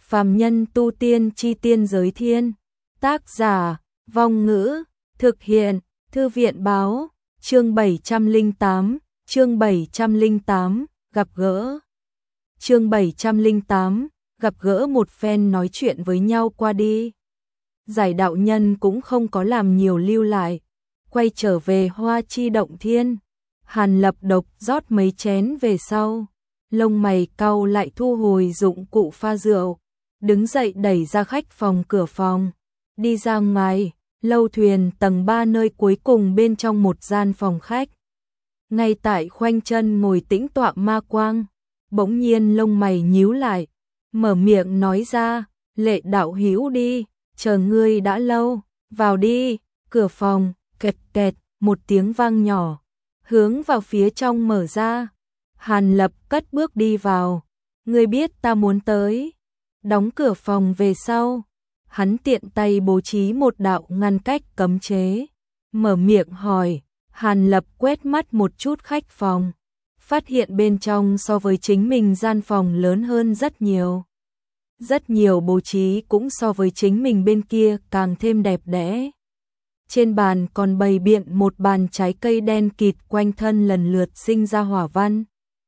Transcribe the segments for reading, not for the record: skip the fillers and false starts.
Phàm nhân tu tiên chi tiên giới thiên. Tác giả, Vong Ngữ, thực hiện, Thư viện báo, chương 708, gặp gỡ. Chương 708, gặp gỡ một phen nói chuyện với nhau qua đi. Giải đạo nhân cũng không có làm nhiều lưu lại, quay trở về Hoa Chi Động Thiên. Hàn Lập độc rót mấy chén về sau, lông mày cau lại thu hồi dụng cụ pha rượu, đứng dậy đẩy ra khách phòng cửa phòng, đi ra ngoài, lâu thuyền tầng 3 nơi cuối cùng bên trong một gian phòng khách. Ngay tại khoanh chân ngồi tĩnh tọa Ma Quang, bỗng nhiên lông mày nhíu lại, mở miệng nói ra, Lệ đạo hữu đi, chờ ngươi đã lâu, vào đi. Cửa phòng, kẹt kẹt, một tiếng vang nhỏ, hướng vào phía trong mở ra. Hàn Lập cất bước đi vào, ngươi biết ta muốn tới. Đóng cửa phòng về sau, hắn tiện tay bố trí một đạo ngăn cách cấm chế, mở miệng hỏi. Hàn Lập quét mắt một chút khách phòng, phát hiện bên trong so với chính mình gian phòng lớn hơn rất nhiều. Rất nhiều bố trí cũng so với chính mình bên kia càng thêm đẹp đẽ. Trên bàn còn bày biện một bàn trái cây đen kịt, quanh thân lần lượt sinh ra hỏa văn.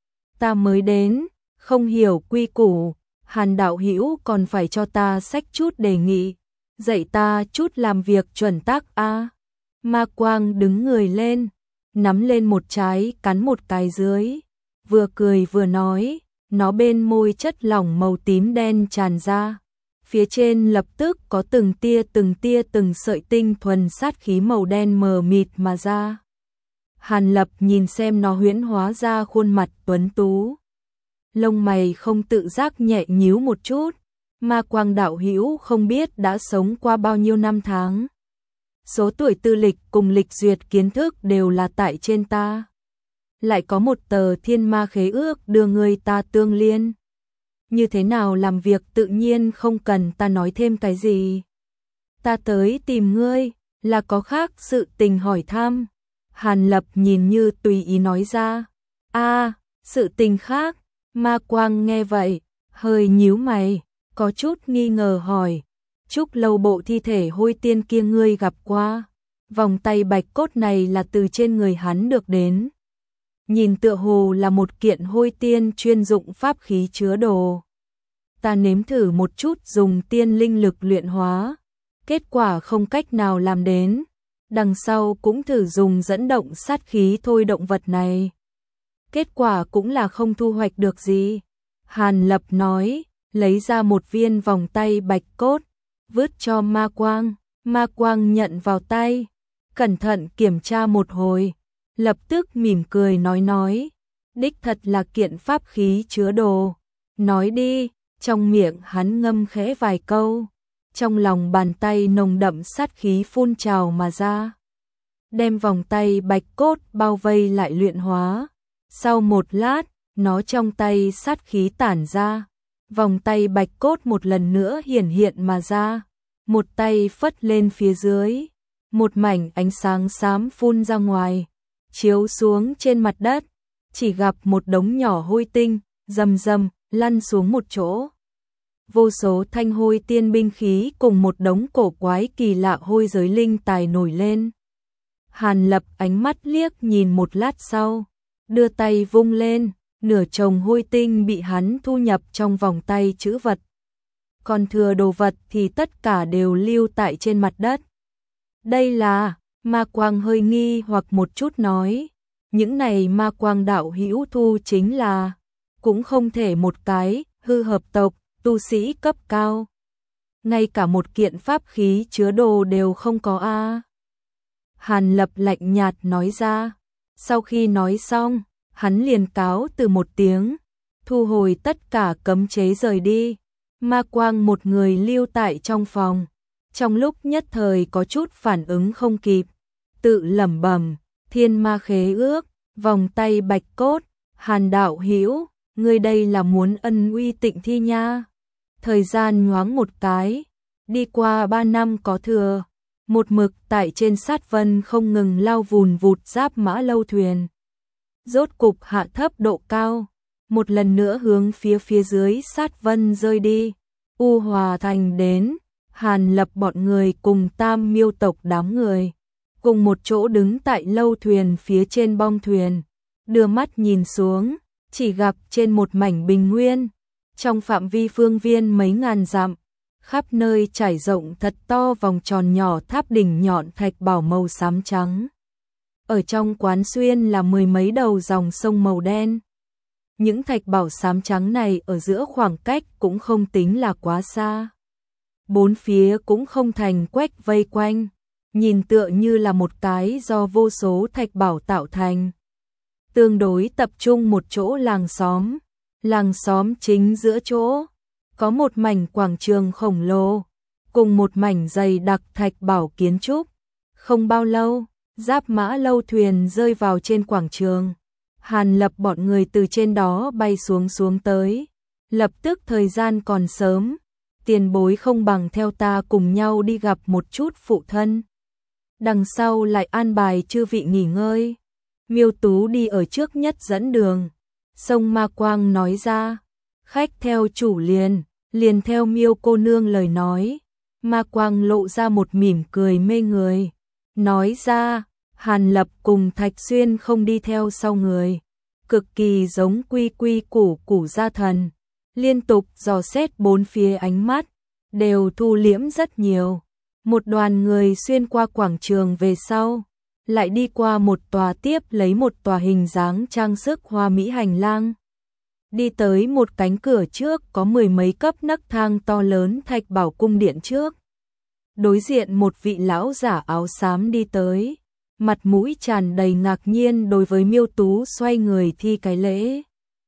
Ta mới đến, không hiểu quy củ, Hàn đạo hữu còn phải cho ta xách chút đề nghị, dạy ta chút làm việc chuẩn tắc a. Ma Quang đứng người lên, nắm lên một trái cắn một cái dưới, vừa cười vừa nói, nó bên môi chất lỏng màu tím đen tràn ra, phía trên lập tức có từng tia từng sợi tinh thuần sát khí màu đen mờ mịt mà ra. Hàn Lập nhìn xem nó huyễn hóa ra khuôn mặt tuấn tú, lông mày không tự giác nhẹ nhíu một chút. Ma Quang đạo hữu không biết đã sống qua bao nhiêu năm tháng. Số tuổi tư lịch cùng lịch duyệt kiến thức đều là tại trên ta. Lại có một tờ thiên ma khế ước đưa người ta tương liên. Như thế nào làm việc tự nhiên không cần ta nói thêm cái gì. Ta tới tìm ngươi, là có khác sự tình hỏi thăm. Hàn Lập nhìn như tùy ý nói ra. Sự tình khác. Ma Quang nghe vậy, hơi nhíu mày, có chút nghi ngờ hỏi. Trúc Lâu bộ thi thể hôi tiên kia ngươi gặp qua, vòng tay bạch cốt này là từ trên người hắn được đến. Nhìn tựa hồ là một kiện hôi tiên chuyên dụng pháp khí chứa đồ. Ta nếm thử một chút dùng tiên linh lực luyện hóa, kết quả không cách nào làm đến. Đằng sau cũng thử dùng dẫn động sát khí thôi động vật này, kết quả cũng là không thu hoạch được gì. Hàn Lập nói, lấy ra một viên vòng tay bạch cốt, vứt cho Ma Quang. Ma Quang nhận vào tay, cẩn thận kiểm tra một hồi, lập tức mỉm cười nói, đích thật là kiện pháp khí chứa đồ. Nói đi, trong miệng hắn ngâm khẽ vài câu, trong lòng bàn tay nồng đậm sát khí phun trào mà ra, đem vòng tay bạch cốt bao vây lại luyện hóa. Sau một lát, nó trong tay sát khí tản ra, vòng tay bạch cốt một lần nữa hiển hiện mà ra, một tay phất lên phía dưới, một mảnh ánh sáng xám phun ra ngoài, chiếu xuống trên mặt đất, chỉ gặp một đống nhỏ hôi tinh, rầm rầm lăn xuống một chỗ. Vô số thanh hôi tiên binh khí cùng một đống cổ quái kỳ lạ hôi giới linh tài nổi lên. Hàn Lập ánh mắt liếc nhìn một lát sau, đưa tay vung lên, nửa chồng hôi tinh bị hắn thu nhập trong vòng tay trữ vật. Còn thừa đồ vật thì tất cả đều lưu tại trên mặt đất. Đây là, Ma Quang hơi nghi hoặc một chút nói, những này Ma Quang đạo hữu thu chính là, cũng không thể một cái, hư hợp tộc, tu sĩ cấp cao. Ngay cả một kiện pháp khí chứa đồ đều không có a. Hàn Lập lạnh nhạt nói ra, sau khi nói xong, hắn liền cáo từ một tiếng, thu hồi tất cả cấm chế rời đi. Ma Quang một người lưu tại trong phòng, trong lúc nhất thời có chút phản ứng không kịp, tự lẩm bẩm, thiên ma khế ước, vòng tay bạch cốt, Hàn đạo hữu, ngươi đây là muốn ân uy Tịnh Thi nha. Thời gian nhoáng một cái, đi qua 3 năm có thừa, một mực tại trên sát vân không ngừng lao vùn vụt giáp mã lâu thuyền. Rốt cục hạ thấp độ cao, một lần nữa hướng phía dưới sát vân rơi đi. U Hòa Thành đến, Hàn Lập bọn người cùng Tam Miêu tộc đám người cùng một chỗ đứng tại lâu thuyền phía trên bong thuyền, đưa mắt nhìn xuống, chỉ gặp trên một mảnh bình nguyên, trong phạm vi phương viên mấy ngàn dặm, khắp nơi trải rộng thật to vòng tròn nhỏ tháp đỉnh nhọn thạch bảo màu xám trắng. Ở trong quán xuyên là mười mấy đầu dòng sông màu đen. Những thạch bảo xám trắng này ở giữa khoảng cách cũng không tính là quá xa. Bốn phía cũng không thành quách vây quanh, nhìn tựa như là một cái do vô số thạch bảo tạo thành. Tương đối tập trung một chỗ làng xóm chính giữa chỗ, có một mảnh quảng trường khổng lồ, cùng một mảnh dày đặc thạch bảo kiến trúc. Không bao lâu, giáp mã lâu thuyền rơi vào trên quảng trường. Hàn Lập bọn người từ trên đó bay xuống tới. Lập tức thời gian còn sớm, tiền bối không bằng theo ta cùng nhau đi gặp một chút phụ thân. Đằng sau lại an bài chư vị nghỉ ngơi. Miêu Tú đi ở trước nhất dẫn đường. Sông Ma Quang nói ra, khách theo chủ liền theo Miêu cô nương lời nói. Ma Quang lộ ra một mỉm cười mê người, nói ra, Hàn Lập cùng Thạch Xuyên không đi theo sau người, cực kỳ giống quy quy củ gia thần, liên tục dò xét bốn phía, ánh mắt đều thu liễm rất nhiều. Một đoàn người xuyên qua quảng trường về sau, lại đi qua một tòa tiếp lấy một tòa hình dáng trang sức hoa mỹ hành lang. Đi tới một cánh cửa trước có mười mấy cấp nấc thang to lớn thạch bảo cung điện trước. Đối diện một vị lão giả áo xám đi tới, mặt mũi tràn đầy ngạc nhiên đối với Miêu Tú xoay người thi cái lễ.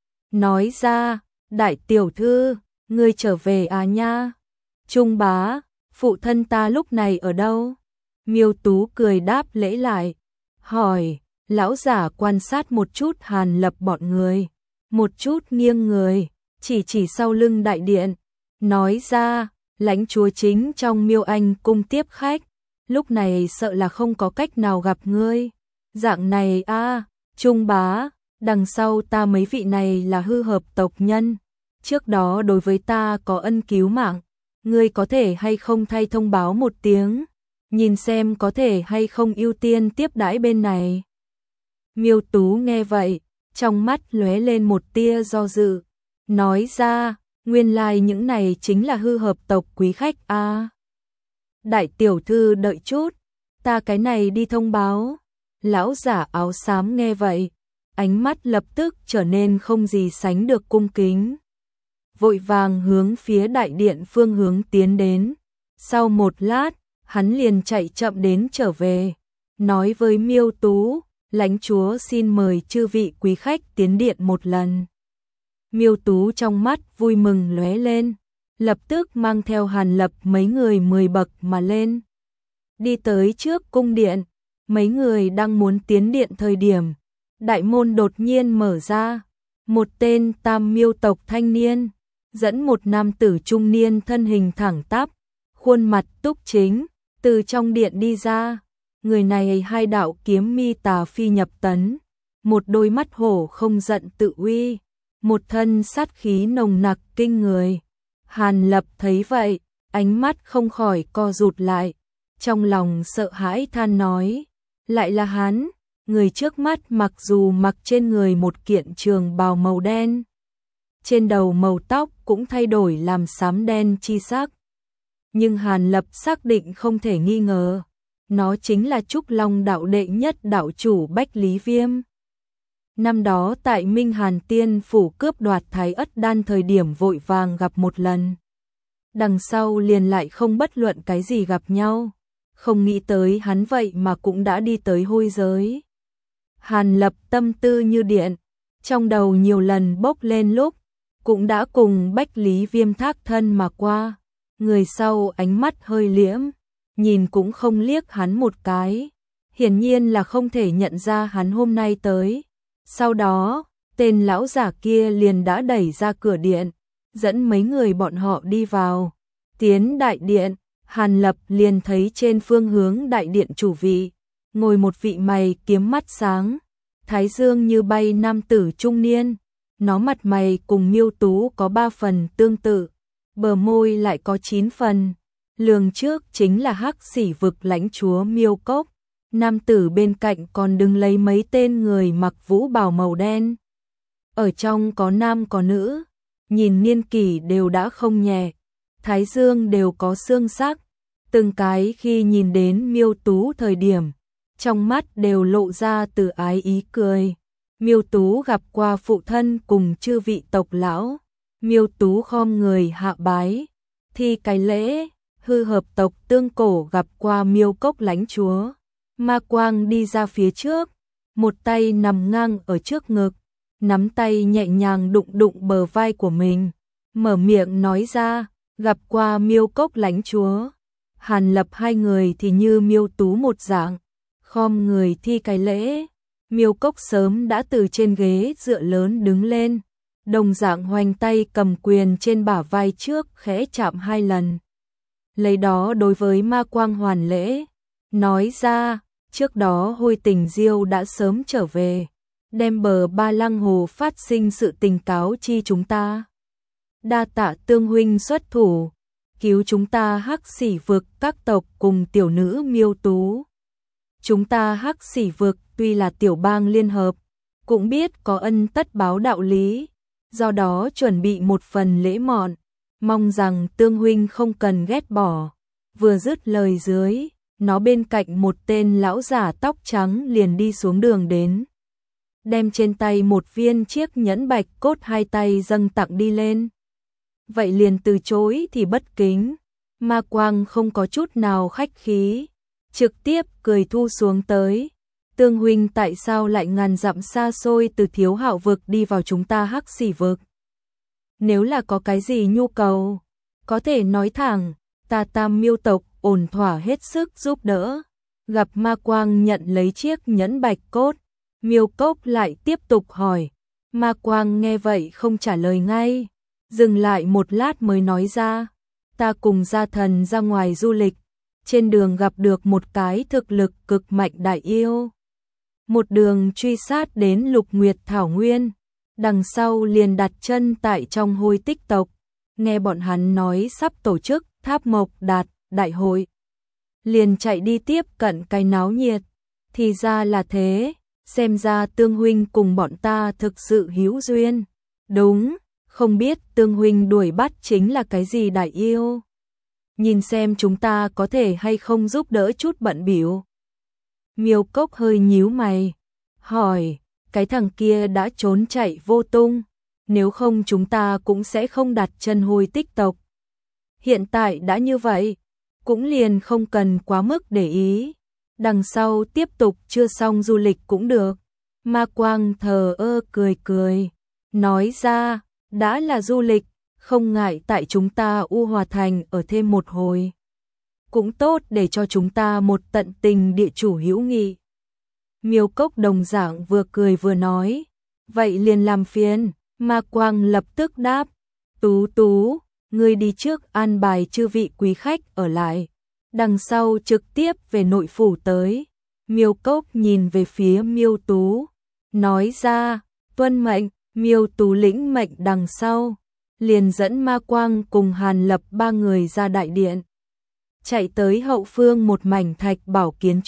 Nói ra, đại tiểu thư, ngươi trở về à nha? Trung bá, phụ thân ta lúc này ở đâu? Miêu Tú cười đáp lễ lại, hỏi, lão giả quan sát một chút Hàn Lập bọn người, một chút nghiêng người, chỉ sau lưng đại điện, nói ra, lãnh chúa chính trong Miêu Anh cung tiếp khách, lúc này sợ là không có cách nào gặp ngươi. Dạng này a, Trung bá, đằng sau ta mấy vị này là hư hợp tộc nhân, trước đó đối với ta có ân cứu mạng, ngươi có thể hay không thay thông báo một tiếng, nhìn xem có thể hay không ưu tiên tiếp đãi bên này. Miêu Tú nghe vậy, trong mắt lóe lên một tia do dự, nói ra, nguyên lai những này chính là hư hợp tộc quý khách a. Đại tiểu thư đợi chút, ta cái này đi thông báo. Lão giả áo xám nghe vậy, ánh mắt lập tức trở nên không gì sánh được cung kính. Vội vàng hướng phía đại điện phương hướng tiến đến. Sau một lát, hắn liền chạy chậm đến trở về, nói với Miêu Tú, lãnh chúa xin mời chư vị quý khách tiến điện một lần. Miêu Tú trong mắt vui mừng lóe lên, lập tức mang theo Hàn Lập mấy người 10 bậc mà lên. Đi tới trước cung điện, mấy người đang muốn tiến điện thời điểm, đại môn đột nhiên mở ra, một tên Tam Miêu tộc thanh niên, dẫn một nam tử trung niên thân hình thẳng tắp, khuôn mặt túc chính, từ trong điện đi ra. Người này hai đạo kiếm mi tà phi nhập tấn, một đôi mắt hổ không giận tự uy, một thân sát khí nồng nặc kinh người. Hàn Lập thấy vậy, ánh mắt không khỏi co rụt lại, trong lòng sợ hãi than nói, lại là hắn. Người trước mắt mặc dù mặc trên người một kiện trường bào màu đen, trên đầu màu tóc cũng thay đổi làm xám đen chi sắc, nhưng Hàn Lập xác định không thể nghi ngờ, nó chính là Trúc Long đạo đệ nhất đạo chủ Bách Lý Viêm. Năm đó tại Minh Hàn Tiên phủ cướp đoạt Thái Ất Đan thời điểm vội vàng gặp một lần, đằng sau liền lại không bất luận cái gì gặp nhau, không nghĩ tới hắn vậy mà cũng đã đi tới hôi giới. Hàn Lập tâm tư như điện, trong đầu nhiều lần bốc lên lúc, cũng đã cùng Bách Lý Viêm thác thân mà qua. Người sau ánh mắt hơi liễm, nhìn cũng không liếc hắn một cái, hiển nhiên là không thể nhận ra hắn hôm nay tới. Sau đó, tên lão giả kia liền đã đẩy ra cửa điện, dẫn mấy người bọn họ đi vào. Tiến đại điện, Hàn Lập liền thấy trên phương hướng đại điện chủ vị, ngồi một vị mày kiếm mắt sáng, thái dương như bay nam tử trung niên. Nó mặt mày cùng Miêu Tú có 3 phần tương tự, bờ môi lại có 9 phần. Lường trước chính là Hắc Xỉ vực lãnh chúa Miêu Cốc, nam tử bên cạnh còn đứng lấy mấy tên người mặc vũ bào màu đen. Ở trong có nam có nữ, nhìn niên kỷ đều đã không nhẹ, thái dương đều có xương sắc, từng cái khi nhìn đến Miêu Tú thời điểm, trong mắt đều lộ ra từ ái ý cười. Miêu Tú gặp qua phụ thân cùng chư vị tộc lão, Miêu Tú khom người hạ bái, thi cái lễ, hư hợp tộc Tương Cổ gặp qua Miêu Cốc lãnh chúa. Ma Quang đi ra phía trước, một tay nằm ngang ở trước ngực, nắm tay nhẹ nhàng đụng đụng bờ vai của mình, mở miệng nói ra, gặp qua Miêu Cốc lãnh chúa. Hàn Lập hai người thì như Miêu Tú một dạng, khom người thi cái lễ. Miêu Cốc sớm đã từ trên ghế dựa lớn đứng lên, đồng dạng hoành tay cầm quyền trên bả vai trước khẽ chạm 2 lần. Lấy đó đối với Ma Quang hoàn lễ, nói ra, trước đó Hôi Tình Diêu đã sớm trở về, đem bờ Ba Lăng Hồ phát sinh sự tình cáo chi chúng ta. Đa tạ Tương huynh xuất thủ, cứu chúng ta Hắc Xỉ vực các tộc cùng tiểu nữ Miêu Tú. Chúng ta Hắc Xỉ vực tuy là tiểu bang liên hợp, cũng biết có ân tất báo đạo lý, do đó chuẩn bị một phần lễ mọn, mong rằng Tương huynh không cần ghét bỏ. Vừa dứt lời dưới, nó bên cạnh một tên lão giả tóc trắng liền đi xuống đường đến, đem trên tay một viên chiếc nhẫn bạch cốt 2 tay dâng tặng đi lên. Vậy liền từ chối thì bất kính, Ma Quang không có chút nào khách khí, trực tiếp cười thu xuống tới. Tương huynh tại sao lại ngàn dặm xa xôi từ Thiếu Hạo vực đi vào chúng ta Hắc Xỉ vực? Nếu là có cái gì nhu cầu, có thể nói thẳng, ta Tam Miêu tộc ổn thỏa hết sức giúp đỡ. Gặp Ma Quang nhận lấy chiếc nhẫn bạch cốt, Miêu Cốc lại tiếp tục hỏi. Ma Quang nghe vậy không trả lời ngay, dừng lại một lát mới nói ra, ta cùng gia thần ra ngoài du lịch, trên đường gặp được một cái thực lực cực mạnh đại yêu. Một đường truy sát đến Lục Nguyệt Thảo Nguyên, đằng sau liền đặt chân tại trong Hôi Tích tộc, nghe bọn hắn nói sắp tổ chức Tháp Mộc Đạt đại hội, liền chạy đi tiếp cận cái náo nhiệt. Thì ra là thế, xem ra Tương huynh cùng bọn ta thực sự hữu duyên. Đúng, không biết Tương huynh đuổi bắt chính là cái gì đại yêu? Nhìn xem chúng ta có thể hay không giúp đỡ chút bận bịu. Miêu Cốc hơi nhíu mày, hỏi, cái thằng kia đã trốn chạy vô tung, nếu không chúng ta cũng sẽ không đặt chân Hôi Tích tộc. Hiện tại đã như vậy, cũng liền không cần quá mức để ý, đằng sau tiếp tục chưa xong du lịch cũng được. Ma Quang thờ ơ cười cười, nói ra, đã là du lịch, không ngại tại chúng ta U Hòa Thành ở thêm một hồi. Cũng tốt để cho chúng ta một tận tình địa chủ hữu nghị. Miêu Cốc đồng dạng vừa cười vừa nói, vậy liền làm phiền. Ma Quang lập tức đáp, Tú Tú, ngươi đi trước an bài chư vị quý khách ở lại, đằng sau trực tiếp về nội phủ tới. Miêu Cốc nhìn về phía Miêu Tú, nói ra, tuân mệnh. Miêu Tú lĩnh mệnh đằng sau, liền dẫn Ma Quang cùng Hàn Lập 3 người ra đại điện. Chạy tới hậu phương một mảnh thạch bảo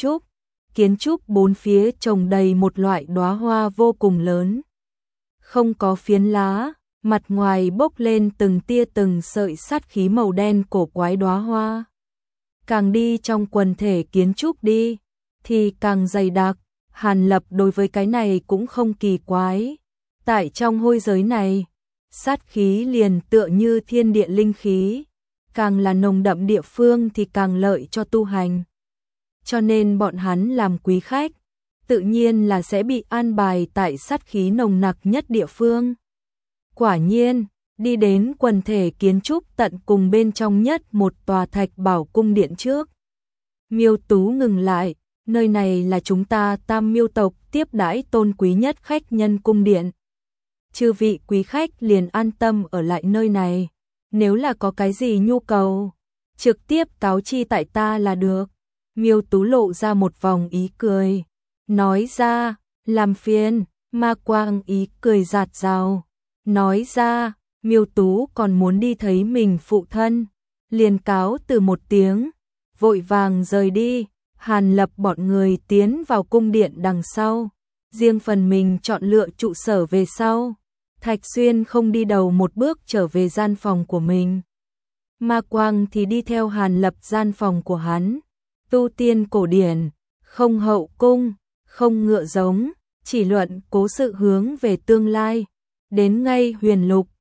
kiến trúc 4 phía trồng đầy một loại đóa hoa vô cùng lớn. Không có phiến lá, mặt ngoài bốc lên từng tia từng sợi sát khí màu đen cổ quái đóa hoa. Càng đi trong quần thể kiến trúc đi, thì càng dày đặc. Hàn Lập đối với cái này cũng không kỳ quái. Tại trong hôi giới này, sát khí liền tựa như thiên địa linh khí, càng là nồng đậm địa phương thì càng lợi cho tu hành. Cho nên bọn hắn làm quý khách, tự nhiên là sẽ bị an bài tại sát khí nồng nặc nhất địa phương. Quả nhiên, đi đến quần thể kiến trúc tận cùng bên trong nhất một tòa thạch bảo cung điện trước. Miêu Tú ngừng lại, nơi này là chúng ta Tam Miêu tộc tiếp đãi tôn quý nhất khách nhân cung điện. Chư vị quý khách liền an tâm ở lại nơi này, nếu là có cái gì nhu cầu, trực tiếp cáo chi tại ta là được. Miêu Tú lộ ra một vòng ý cười, nói ra, làm phiền. Ma Quang ý cười rạt rào, nói ra, Miêu Tú còn muốn đi thấy mình phụ thân, liền cáo từ một tiếng, vội vàng rời đi. Hàn Lập bọn người tiến vào cung điện đằng sau, riêng phần mình chọn lựa trụ sở về sau. Thạch Xuyên không đi đầu một bước trở về gian phòng của mình. Ma Quang thì đi theo Hàn Lập gian phòng của hắn. Tu tiên cổ điển, không hậu cung, không ngựa giống, chỉ luận cố sự hướng về tương lai. Đến ngay Huyền Lục,